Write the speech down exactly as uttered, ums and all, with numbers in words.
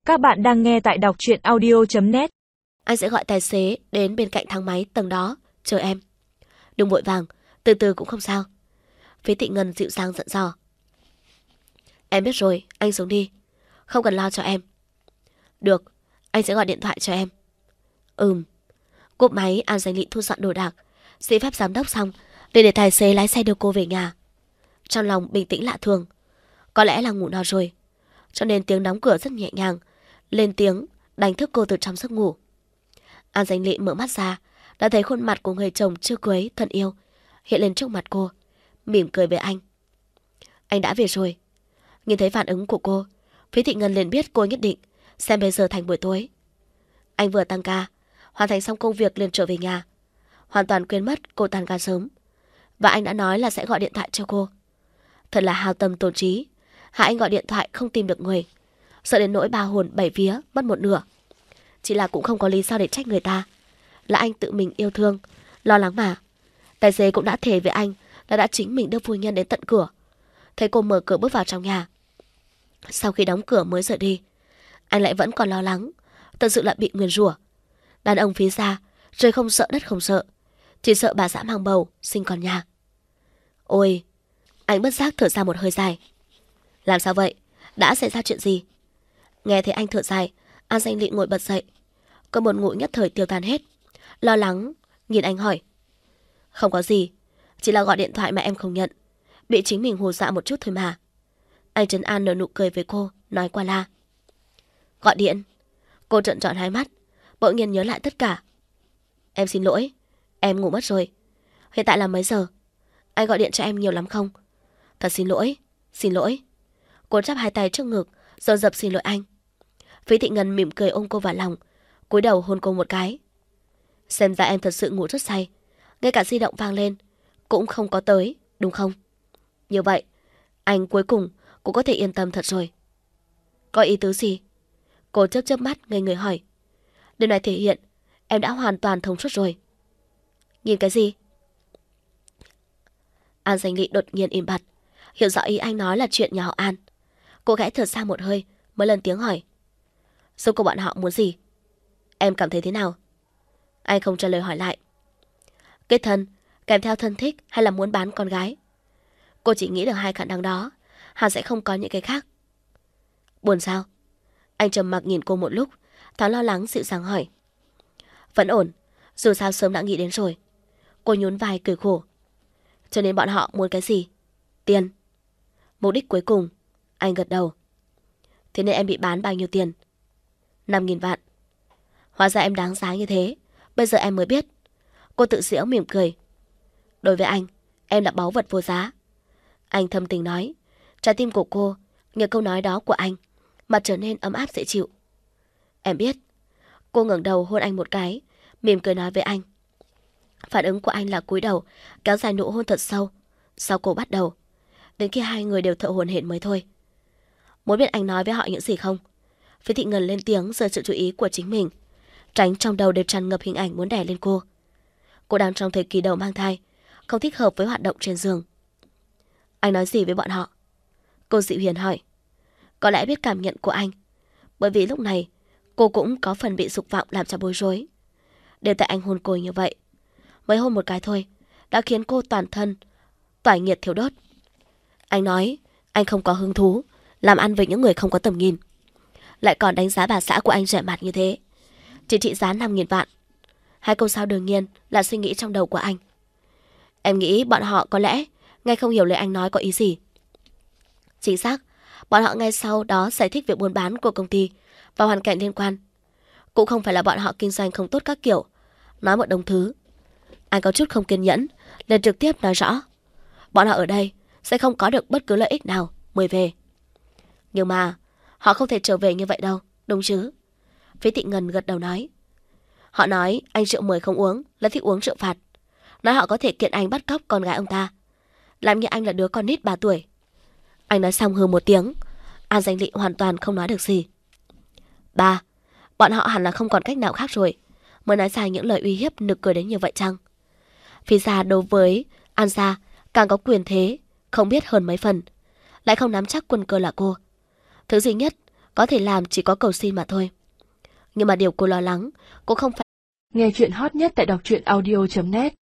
Các bạn đang nghe tại đọc truyện audio chấm net. Anh sẽ gọi tài xế đến bên cạnh thang máy tầng đó, chờ em. Đừng vội vàng, từ từ cũng không sao. Phí Thị Ngân dịu dàng dặn dò. Em biết rồi, anh xuống đi. Không cần lo cho em. Được, anh sẽ gọi điện thoại cho em. Ừm. Cúp máy, An Danh Lị thu dọn đồ đạc, xin phép giám đốc xong, để để tài xế lái xe đưa cô về nhà. Trong lòng bình tĩnh lạ thường. Có lẽ là ngủ no rồi, cho nên tiếng đóng cửa rất nhẹ nhàng, lên tiếng đánh thức cô từ trong giấc ngủ. An Danh Lị mở mắt ra, đã thấy khuôn mặt của người chồng chưa cưới thân yêu hiện lên trước mặt cô, mỉm cười với anh. Anh đã về rồi. Nhìn thấy phản ứng của cô, Phí Thị Ngân liền biết cô nhất định xem bây giờ thành buổi tối. Anh vừa tăng ca, hoàn thành xong công việc liền trở về nhà, hoàn toàn quên mất cô tan ca sớm. Và anh đã nói là sẽ gọi điện thoại cho cô. Thật là hao tâm tổn trí, hại anh gọi điện thoại không tìm được người, sợ đến nỗi ba hồn bảy vía mất một nửa. Chỉ là cũng không có lý do để trách người ta, là anh tự mình yêu thương, lo lắng mà. Tài xế cũng đã thề với anh là đã chính mình đưa phu nhân đến tận cửa. Thấy cô mở cửa bước vào trong nhà, sau khi đóng cửa mới rời đi, anh lại vẫn còn lo lắng, thật sự là bị nguyền rủa. Đàn ông phía xa, trời không sợ đất không sợ, chỉ sợ bà xã mang bầu, sinh con nhà. Ôi, anh bất giác thở ra một hơi dài. Làm sao vậy? Đã xảy ra chuyện gì? Nghe thấy anh thở dài, An Danh Lị ngồi bật dậy. Cơn buồn ngủ nhất thời tiêu tan hết. Lo lắng, nhìn anh hỏi. Không có gì, chỉ là gọi điện thoại mà em không nhận, bị chính mình hù dọa một chút thôi mà. Anh trấn an nở nụ cười với cô, nói qua la. Gọi điện? Cô trợn tròn hai mắt, bỗng nhiên nhớ lại tất cả. Em xin lỗi, em ngủ mất rồi. Hiện tại là mấy giờ? Anh gọi điện cho em nhiều lắm không? Thật xin lỗi, xin lỗi. Cô chắp hai tay trước ngực, dồn dập xin lỗi anh. Phí Thị Ngân mỉm cười ôm cô vào lòng, cúi đầu hôn cô một cái. Xem ra em thật sự ngủ rất say, ngay cả di động vang lên cũng không có tới, đúng không? Như vậy, anh cuối cùng cũng có thể yên tâm thật rồi. Có ý tứ gì? Cô chớp chớp mắt ngây người hỏi. Điều này thể hiện em đã hoàn toàn thông suốt rồi. Nhìn cái gì? An Danh Lị đột nhiên im bặt, hiểu rõ ý anh nói là chuyện nhà họ An. Cô gái thở ra một hơi mới lên tiếng hỏi. Số của bọn họ muốn gì? Em cảm thấy thế nào? Anh không trả lời hỏi lại. Kết thân, kèm theo thân thích hay là muốn bán con gái? Cô chỉ nghĩ được hai khả năng đó, hắn sẽ không có những cái khác. Buồn sao? Anh trầm mặc nhìn cô một lúc, thoáng lo lắng dịu dàng hỏi. Vẫn ổn, dù sao sớm đã nghĩ đến rồi. Cô nhún vai cười khổ. Cho nên bọn họ muốn cái gì? Tiền. Mục đích cuối cùng. Anh gật đầu. Thế nên em bị bán bao nhiêu tiền? Năm nghìn vạn. Hóa ra em đáng giá như thế, bây giờ em mới biết. Cô tự giễu mỉm cười. Đối với anh, em là báu vật vô giá. Anh thâm tình nói. Trái tim của cô nhờ câu nói đó của anh mà trở nên ấm áp dễ chịu. Em biết. Cô ngẩng đầu hôn anh một cái, mỉm cười nói với anh. Phản ứng của anh là cúi đầu, kéo dài nụ hôn thật sâu. Sau cô bắt đầu, đến khi hai người đều thở hổn hển mới thôi. Muốn biết anh nói với họ những gì không? Phí Thị Ngân lên tiếng rời sự chú ý của chính mình, tránh trong đầu đều tràn ngập hình ảnh muốn đè lên cô. Cô đang trong thời kỳ đầu mang thai, không thích hợp với hoạt động trên giường. Anh nói gì với bọn họ? Cô dịu hiền hỏi. Có lẽ biết cảm nhận của anh, bởi vì lúc này cô cũng có phần bị dục vọng làm cho bối rối. Đều tại anh hôn cô như vậy, mới hôn một cái thôi đã khiến cô toàn thân tỏa nhiệt thiêu đốt. Anh nói anh không có hứng thú làm ăn với những người không có tầm nhìn, lại còn đánh giá bà xã của anh rẻ mạt như thế, chỉ trị giá năm nghìn vạn. Hai câu sau đương nhiên là suy nghĩ trong đầu của anh. Em nghĩ bọn họ có lẽ nghe không hiểu lời anh nói có ý gì. Chính xác, bọn họ ngay sau đó giải thích việc buôn bán của công ty và hoàn cảnh liên quan. Cũng không phải là bọn họ kinh doanh không tốt các kiểu, nói một đồng thứ. Anh có chút không kiên nhẫn, liền trực tiếp nói rõ. Bọn họ ở đây sẽ không có được bất cứ lợi ích nào mới về. Nhưng mà họ không thể trở về như vậy đâu, đúng chứ? Phí Thị Ngân gật đầu nói. Họ nói anh rượu mời không uống là thích uống rượu phạt. Nói họ có thể kiện anh bắt cóc con gái ông ta, làm như anh là đứa con nít ba tuổi. Anh nói xong hừ một tiếng. An Danh Lị hoàn toàn không nói được gì. Ba, bọn họ hẳn là không còn cách nào khác rồi mới nói ra những lời uy hiếp nực cười đến như vậy chăng? Vì ra đối với An gia càng có quyền thế, không biết hơn mấy phần, lại không nắm chắc quân cơ là cô. Thứ duy nhất có thể làm chỉ có cầu xin mà thôi. Nhưng mà điều cô lo lắng, cô không phải... Nghe chuyện hot nhất tại đọc truyện audio chấm net